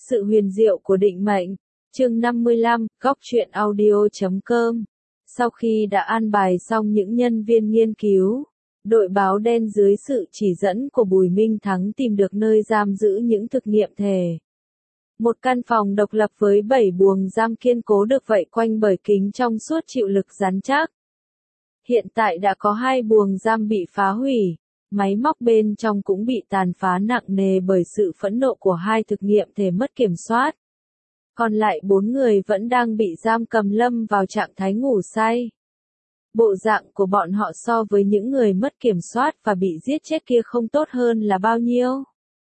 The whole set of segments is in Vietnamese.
Sự huyền diệu của định mệnh. Chương 55, góc truyện audio.com. Sau khi đã an bài xong những nhân viên nghiên cứu, đội báo đen dưới sự chỉ dẫn của Bùi Minh Thắng tìm được nơi giam giữ những thực nghiệm thể. Một căn phòng độc lập với 7 buồng giam kiên cố được vây quanh bởi kính trong suốt chịu lực rắn chắc. Hiện tại đã có 2 buồng giam bị phá hủy. Máy móc bên trong cũng bị tàn phá nặng nề bởi sự phẫn nộ của 2 thực nghiệm thể mất kiểm soát. Còn lại 4 người vẫn đang bị giam cầm lâm vào trạng thái ngủ say. Bộ dạng của bọn họ so với những người mất kiểm soát và bị giết chết kia không tốt hơn là bao nhiêu.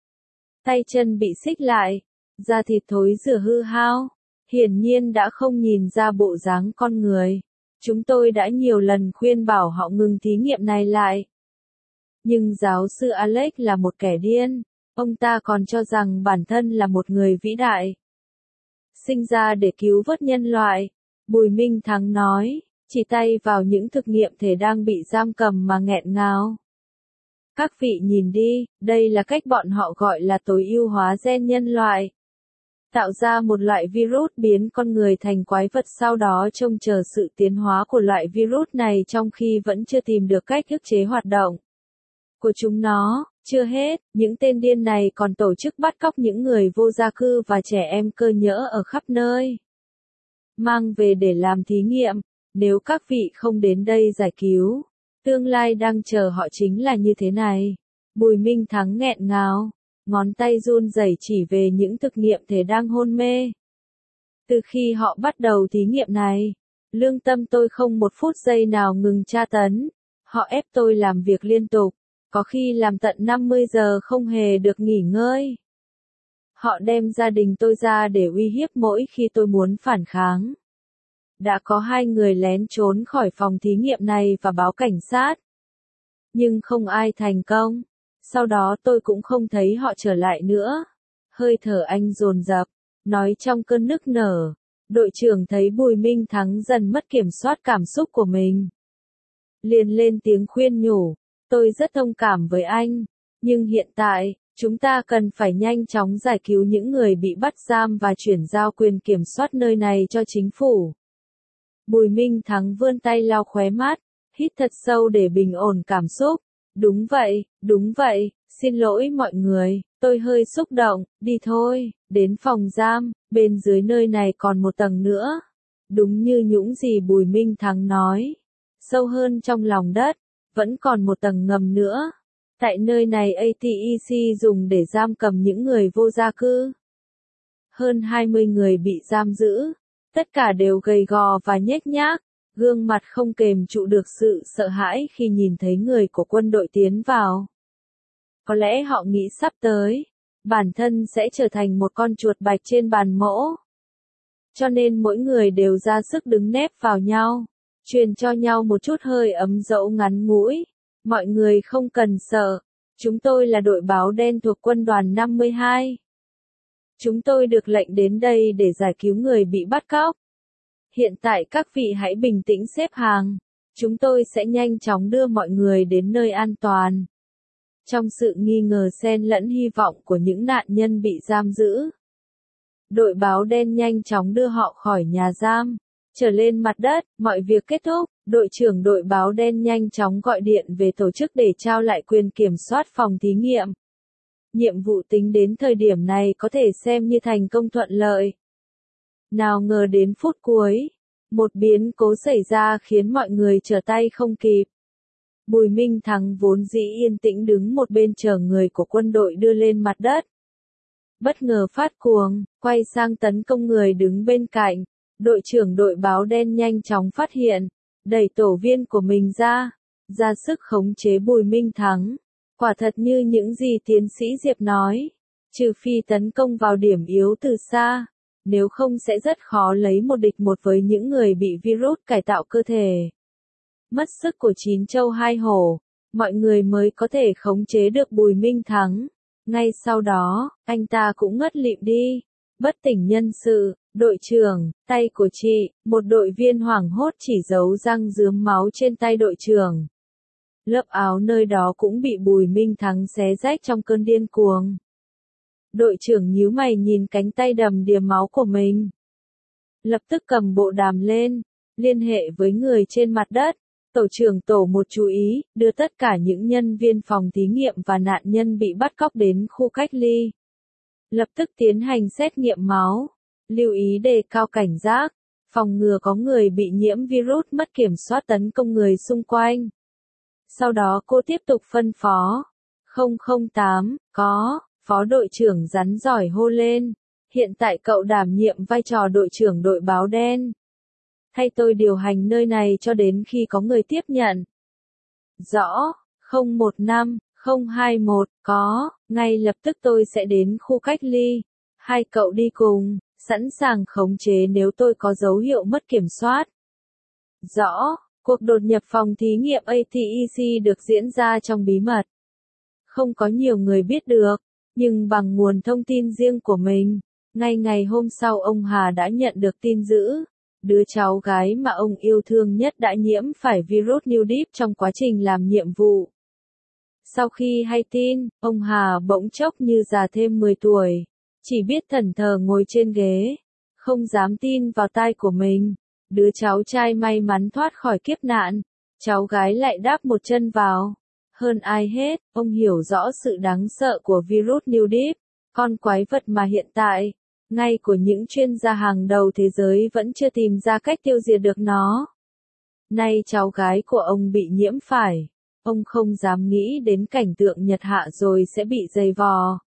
Tay chân bị xích lại, da thịt thối rữa hư hao, hiển nhiên đã không nhìn ra bộ dáng con người. Chúng tôi đã nhiều lần khuyên bảo họ ngừng thí nghiệm này lại. Nhưng giáo sư Alex là một kẻ điên, ông ta còn cho rằng bản thân là một người vĩ đại. Sinh ra để cứu vớt nhân loại, Bùi Minh Thắng nói, chỉ tay vào những thực nghiệm thể đang bị giam cầm mà nghẹn ngào. Các vị nhìn đi, đây là cách bọn họ gọi là tối ưu hóa gen nhân loại. Tạo ra một loại virus biến con người thành quái vật, sau đó trông chờ sự tiến hóa của loại virus này trong khi vẫn chưa tìm được cách ức chế hoạt động của chúng nó. Chưa hết, những tên điên này còn tổ chức bắt cóc những người vô gia cư và trẻ em cơ nhỡ ở khắp nơi, mang về để làm thí nghiệm. Nếu các vị không đến đây giải cứu, tương lai đang chờ họ chính là như thế này. Bùi Minh Thắng nghẹn ngào, ngón tay run rẩy chỉ về những thực nghiệm thể đang hôn mê. Từ khi họ bắt đầu thí nghiệm này, lương tâm tôi không một phút giây nào ngừng tra tấn. Họ ép tôi làm việc liên tục, có khi làm tận 50 giờ không hề được nghỉ ngơi. Họ đem gia đình tôi ra để uy hiếp mỗi khi tôi muốn phản kháng. Đã có 2 người lén trốn khỏi phòng thí nghiệm này và báo cảnh sát. Nhưng không ai thành công. Sau đó tôi cũng không thấy họ trở lại nữa. Hơi thở anh dồn dập, nói trong cơn nức nở. Đội trưởng thấy Bùi Minh Thắng dần mất kiểm soát cảm xúc của mình, liền lên tiếng khuyên nhủ. Tôi rất thông cảm với anh, nhưng hiện tại, chúng ta cần phải nhanh chóng giải cứu những người bị bắt giam và chuyển giao quyền kiểm soát nơi này cho chính phủ. Bùi Minh Thắng vươn tay lau khóe mắt, hít thật sâu để bình ổn cảm xúc. Đúng vậy, xin lỗi mọi người, tôi hơi xúc động, đi thôi, đến phòng giam, bên dưới nơi này còn một tầng nữa. Đúng như những gì Bùi Minh Thắng nói, sâu hơn trong lòng đất, vẫn còn một tầng ngầm nữa. Tại nơi này ATEC dùng để giam cầm những người vô gia cư. Hơn 20 người bị giam giữ, tất cả đều gầy gò và nhếch nhác, gương mặt không kềm trụ được sự sợ hãi khi nhìn thấy người của quân đội tiến vào. Có lẽ họ nghĩ sắp tới, bản thân sẽ trở thành một con chuột bạch trên bàn mổ. Cho nên mỗi người đều ra sức đứng nép vào nhau, truyền cho nhau một chút hơi ấm dẫu ngắn ngủi. Mọi người không cần sợ, chúng tôi là đội báo đen thuộc quân đoàn 52. Chúng tôi được lệnh đến đây để giải cứu người bị bắt cóc. Hiện tại các vị hãy bình tĩnh xếp hàng, chúng tôi sẽ nhanh chóng đưa mọi người đến nơi an toàn. Trong sự nghi ngờ xen lẫn hy vọng của những nạn nhân bị giam giữ, đội báo đen nhanh chóng đưa họ khỏi nhà giam, trở lên mặt đất. Mọi việc kết thúc, đội trưởng đội báo đen nhanh chóng gọi điện về tổ chức để trao lại quyền kiểm soát phòng thí nghiệm. Nhiệm vụ tính đến thời điểm này có thể xem như thành công thuận lợi. Nào ngờ đến phút cuối, một biến cố xảy ra khiến mọi người trở tay không kịp. Bùi Minh Thắng vốn dĩ yên tĩnh đứng một bên chờ người của quân đội đưa lên mặt đất, bất ngờ phát cuồng, quay sang tấn công người đứng bên cạnh. Đội trưởng đội báo đen nhanh chóng phát hiện, đẩy tổ viên của mình ra sức khống chế Bùi Minh Thắng. Quả thật như những gì tiến sĩ Diệp nói, trừ phi tấn công vào điểm yếu từ xa, nếu không sẽ rất khó lấy một địch một với những người bị virus cải tạo cơ thể. Mất sức của 9 trâu 2 hổ, mọi người mới có thể khống chế được Bùi Minh Thắng. Ngay sau đó, anh ta cũng ngất lịm đi, bất tỉnh nhân sự. Đội trưởng, tay của chị, một đội viên hoảng hốt chỉ dấu răng rướm máu trên tay đội trưởng. Lớp áo nơi đó cũng bị Bùi Minh Thắng xé rách trong cơn điên cuồng. Đội trưởng nhíu mày nhìn cánh tay đầm đìa máu của mình. Lập tức cầm bộ đàm lên, liên hệ với người trên mặt đất. Tổ trưởng tổ một chú ý, đưa tất cả những nhân viên phòng thí nghiệm và nạn nhân bị bắt cóc đến khu cách ly. Lập tức tiến hành xét nghiệm máu. Lưu ý đề cao cảnh giác, phòng ngừa có người bị nhiễm virus mất kiểm soát tấn công người xung quanh. Sau đó cô tiếp tục phân phó. 008, có, phó đội trưởng rắn giỏi hô lên. Hiện tại cậu đảm nhiệm vai trò đội trưởng đội báo đen. Thay tôi điều hành nơi này cho đến khi có người tiếp nhận. Rõ, 015, 021, có, ngay lập tức tôi sẽ đến khu cách ly. Hai cậu đi cùng, sẵn sàng khống chế nếu tôi có dấu hiệu mất kiểm soát. Rõ, cuộc đột nhập phòng thí nghiệm ATEC được diễn ra trong bí mật. Không có nhiều người biết được, nhưng bằng nguồn thông tin riêng của mình, ngay ngày hôm sau ông Hà đã nhận được tin dữ. Đứa cháu gái mà ông yêu thương nhất đã nhiễm phải virus Newdip trong quá trình làm nhiệm vụ. Sau khi hay tin, ông Hà bỗng chốc như già thêm 10 tuổi, chỉ biết thẫn thờ ngồi trên ghế, không dám tin vào tai của mình. Đứa cháu trai may mắn thoát khỏi kiếp nạn, cháu gái lại đáp một chân vào. Hơn ai hết, ông hiểu rõ sự đáng sợ của virus Newdip, con quái vật mà hiện tại, ngay của những chuyên gia hàng đầu thế giới vẫn chưa tìm ra cách tiêu diệt được nó. Nay cháu gái của ông bị nhiễm phải, ông không dám nghĩ đến cảnh tượng nhật hạ rồi sẽ bị dày vò.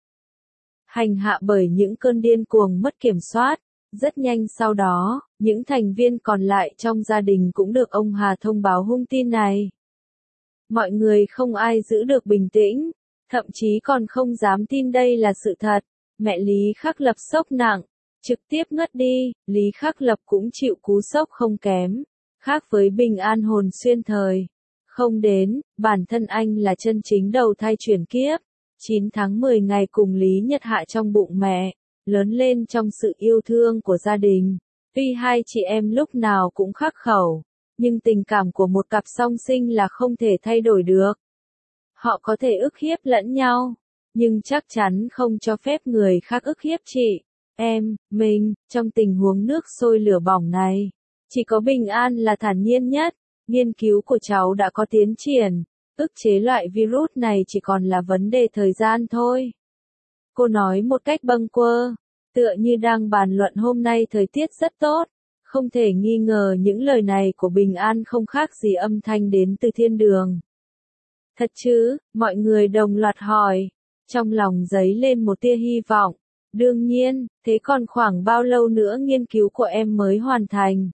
Hành hạ bởi những cơn điên cuồng mất kiểm soát. Rất nhanh sau đó, những thành viên còn lại trong gia đình cũng được ông Hà thông báo hung tin này. Mọi người không ai giữ được bình tĩnh, thậm chí còn không dám tin đây là sự thật. Mẹ Lý Khắc Lập sốc nặng, trực tiếp ngất đi. Lý Khắc Lập cũng chịu cú sốc không kém. Khác với Bình An hồn xuyên thời. Không đến, bản thân anh là chân chính đầu thai chuyển kiếp. 9 tháng 10 ngày cùng Lý Nhật Hạ trong bụng mẹ, lớn lên trong sự yêu thương của gia đình. Tuy hai chị em lúc nào cũng khắc khẩu, nhưng tình cảm của một cặp song sinh là không thể thay đổi được. Họ có thể ức hiếp lẫn nhau, nhưng chắc chắn không cho phép người khác ức hiếp chị, em, mình. Trong tình huống nước sôi lửa bỏng này, chỉ có Bình An là thản nhiên nhất. Nghiên cứu của cháu đã có tiến triển, ức chế loại virus này chỉ còn là vấn đề thời gian thôi. Cô nói một cách bâng quơ, tựa như đang bàn luận hôm nay thời tiết rất tốt. Không thể nghi ngờ những lời này của Bình An không khác gì âm thanh đến từ thiên đường. Thật chứ, mọi người đồng loạt hỏi, trong lòng dấy lên một tia hy vọng. Đương nhiên, thế còn khoảng bao lâu nữa nghiên cứu của em mới hoàn thành?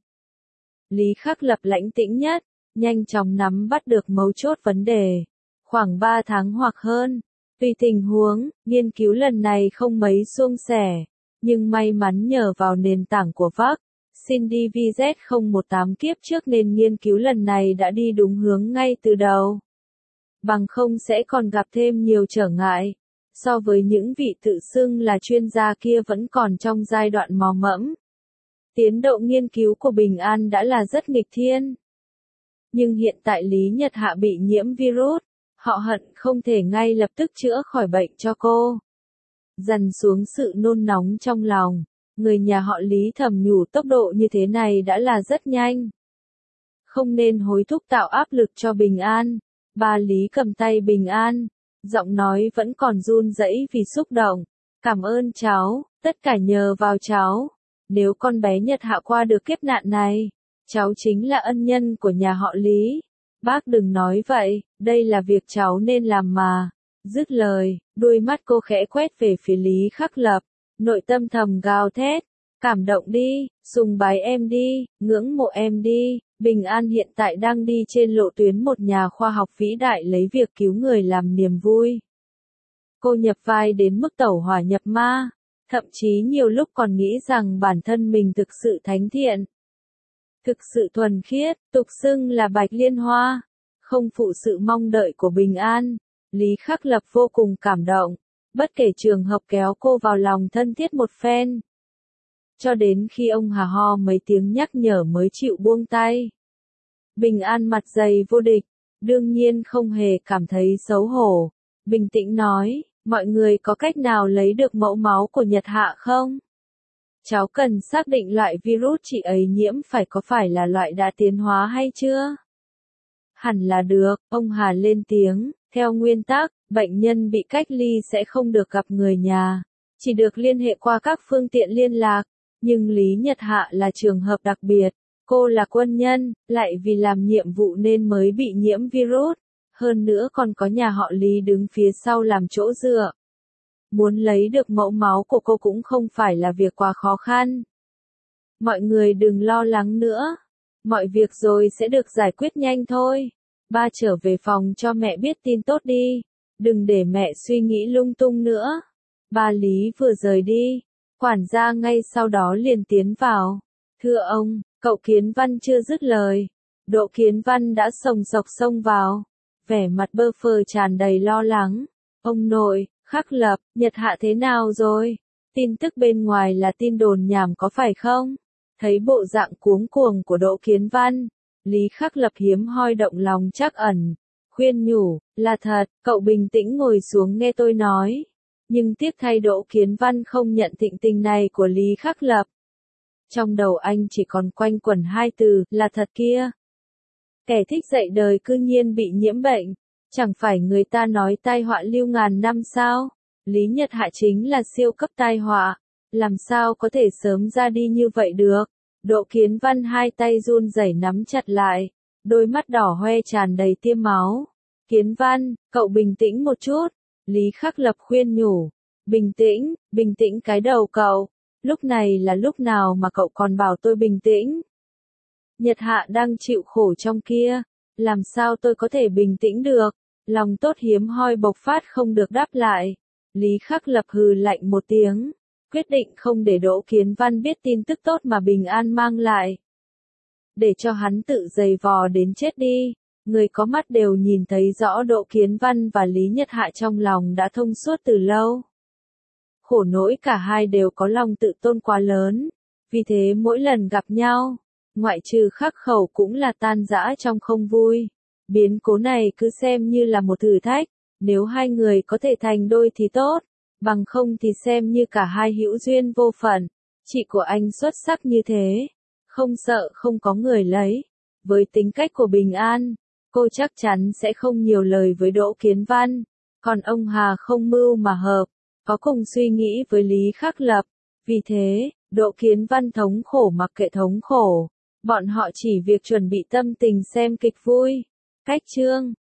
Lý Khắc Lập lãnh tĩnh nhất, nhanh chóng nắm bắt được mấu chốt vấn đề. Khoảng 3 tháng hoặc hơn. Tùy tình huống, nghiên cứu lần này không mấy suôn sẻ, nhưng may mắn nhờ vào nền tảng của VAC, Cindy VZ018 kiếp trước nên nghiên cứu lần này đã đi đúng hướng ngay từ đầu. Bằng không sẽ còn gặp thêm nhiều trở ngại. So với những vị tự xưng là chuyên gia kia vẫn còn trong giai đoạn mò mẫm. Tiến độ nghiên cứu của Bình An đã là rất nghịch thiên. Nhưng hiện tại Lý Nhật Hạ bị nhiễm virus, họ hận không thể ngay lập tức chữa khỏi bệnh cho cô. Dần xuống sự nôn nóng trong lòng, người nhà họ Lý thầm nhủ tốc độ như thế này đã là rất nhanh. Không nên hối thúc tạo áp lực cho Bình An. Bà Lý cầm tay Bình An, giọng nói vẫn còn run rẩy vì xúc động. Cảm ơn cháu, tất cả nhờ vào cháu. Nếu con bé Nhật Hạ qua được kiếp nạn này, cháu chính là ân nhân của nhà họ Lý. Bác đừng nói vậy, đây là việc cháu nên làm mà. Dứt lời, đôi mắt cô khẽ quét về phía Lý Khắc Lập, nội tâm thầm gào thét. Cảm động đi, sùng bái em đi, ngưỡng mộ em đi. Bình An hiện tại đang đi trên lộ tuyến một nhà khoa học vĩ đại lấy việc cứu người làm niềm vui. Cô nhập vai đến mức tẩu hỏa nhập ma, thậm chí nhiều lúc còn nghĩ rằng bản thân mình thực sự thánh thiện. Thực sự thuần khiết, tục xưng là Bạch Liên Hoa, không phụ sự mong đợi của Bình An. Lý Khắc Lập vô cùng cảm động, bất kể trường hợp kéo cô vào lòng thân thiết một phen. Cho đến khi ông Hà ho mấy tiếng nhắc nhở mới chịu buông tay. Bình An mặt dày vô địch, đương nhiên không hề cảm thấy xấu hổ, bình tĩnh nói, Mọi người có cách nào lấy được mẫu máu của Nhật Hạ không? Cháu cần xác định loại virus chị ấy nhiễm có phải là loại đã tiến hóa hay chưa? Hẳn là được, ông Hà lên tiếng. Theo nguyên tắc, bệnh nhân bị cách ly sẽ không được gặp người nhà, chỉ được liên hệ qua các phương tiện liên lạc. Nhưng Lý Nhật Hạ là trường hợp đặc biệt. Cô là quân nhân, lại vì làm nhiệm vụ nên mới bị nhiễm virus. Hơn nữa còn có nhà họ Lý đứng phía sau làm chỗ dựa. Muốn lấy được mẫu máu của cô cũng không phải là việc quá khó khăn. Mọi người đừng lo lắng nữa. Mọi việc rồi sẽ được giải quyết nhanh thôi. Ba trở về phòng cho mẹ biết tin tốt đi. Đừng để mẹ suy nghĩ lung tung nữa. Ba Lý vừa rời đi. Quản gia ngay sau đó liền tiến vào. Thưa ông, cậu Kiến Văn chưa dứt lời. Đỗ Kiến Văn đã sồng sộc xông vào. Vẻ mặt bơ phờ tràn đầy lo lắng. Ông nội, Khắc Lập, Nhật Hạ thế nào rồi? Tin tức bên ngoài là tin đồn nhảm có phải không? Thấy bộ dạng cuống cuồng của Đỗ Kiến Văn, Lý Khắc Lập hiếm hoi động lòng trắc ẩn. Khuyên nhủ, là thật, cậu bình tĩnh ngồi xuống nghe tôi nói. Nhưng tiếc thay Đỗ Kiến Văn không nhận thịnh tình này của Lý Khắc Lập. Trong đầu anh chỉ còn quanh quẩn hai từ, là thật kia. Kẻ thích dạy đời cư nhiên bị nhiễm bệnh. Chẳng phải người ta nói tai họa lưu ngàn năm sao? Lý Nhật Hạ chính là siêu cấp tai họa. Làm sao có thể sớm ra đi như vậy được? Đỗ Kiến Văn hai tay run rẩy nắm chặt lại. Đôi mắt đỏ hoe tràn đầy tia máu. Kiến Văn, cậu bình tĩnh một chút. Lý Khắc Lập khuyên nhủ. Bình tĩnh cái đầu cậu. Lúc này là lúc nào mà cậu còn bảo tôi bình tĩnh? Nhật Hạ đang chịu khổ trong kia. Làm sao tôi có thể bình tĩnh được? Lòng tốt hiếm hoi bộc phát không được đáp lại. Lý Khắc Lập hừ lạnh một tiếng. Quyết định không để Đỗ Kiến Văn biết tin tức tốt mà Bình An mang lại. Để cho hắn tự giày vò đến chết đi. Người có mắt đều nhìn thấy rõ Đỗ Kiến Văn và Lý Nhật Hạ trong lòng đã thông suốt từ lâu. Khổ nỗi cả hai đều có lòng tự tôn quá lớn. Vì thế mỗi lần gặp nhau, ngoại trừ khắc khẩu cũng là tan rã trong không vui. Biến cố này cứ xem như là một thử thách. Nếu hai người có thể thành đôi thì tốt. Bằng không thì xem như cả hai hữu duyên vô phận. Chị của anh xuất sắc như thế. Không sợ không có người lấy. Với tính cách của Bình An, cô chắc chắn sẽ không nhiều lời với Đỗ Kiến Văn. Còn ông Hà không mưu mà hợp. Có cùng suy nghĩ với Lý Khắc Lập. Vì thế, Đỗ Kiến Văn thống khổ mặc kệ thống khổ. Bọn họ chỉ việc chuẩn bị tâm tình xem kịch vui. Cách chương